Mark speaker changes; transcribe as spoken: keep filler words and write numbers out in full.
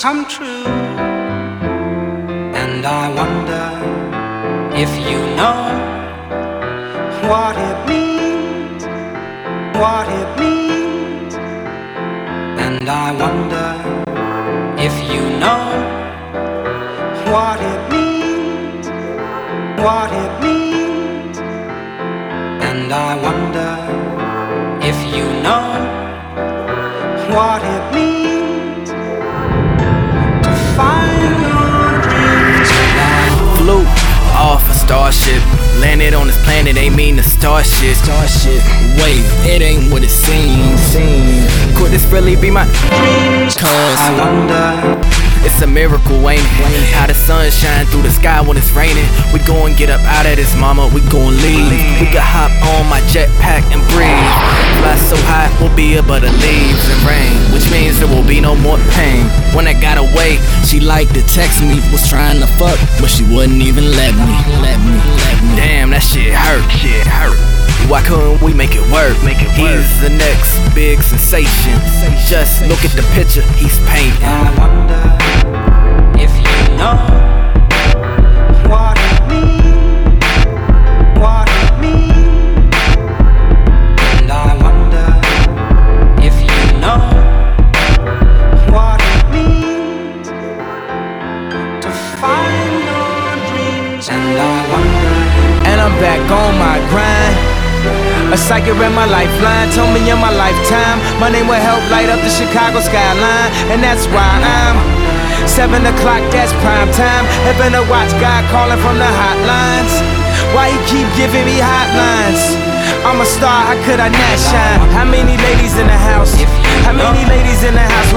Speaker 1: come true. And I wonder if you know what it means, what it means. And I wonder if you know what it means, what it means. And I wonder if you know what it means to find your dreams.
Speaker 2: Flew off a starship, landed on this planet, they mean the starship. Starship, wait, it ain't what it seems. Could this really be my dreams? Cause
Speaker 1: I wonder,
Speaker 2: it's a miracle, ain't it? How the sun shine through the sky when it's raining. We gon' get up out of this, mama, we gon' leave. We can hop on my jetpack and breathe. Fly so high, we'll be above the leaves and rain, which means there will be no more pain. When I got away, she liked to text me, was trying to fuck, but she wouldn't even let me. Let me, let me. Damn, that shit hurt. Shit hurt. Why couldn't we make it work? Make it work. He's the next big sensation. Just look at the picture he's painting.
Speaker 1: I wonder if you know what it means, what it means. And I wonder if you know what it means to find your dreams. And I wonder.
Speaker 3: And I'm back on my grind. A psychic read my lifeline, told me in my lifetime my name will help light up the Chicago skyline. And that's why I'm seven o'clock, that's prime time. Heaven to watch God calling from the hotlines. Why he keep giving me hotlines? I'm a star, how could I not shine? How many ladies in the house? How many ladies in the house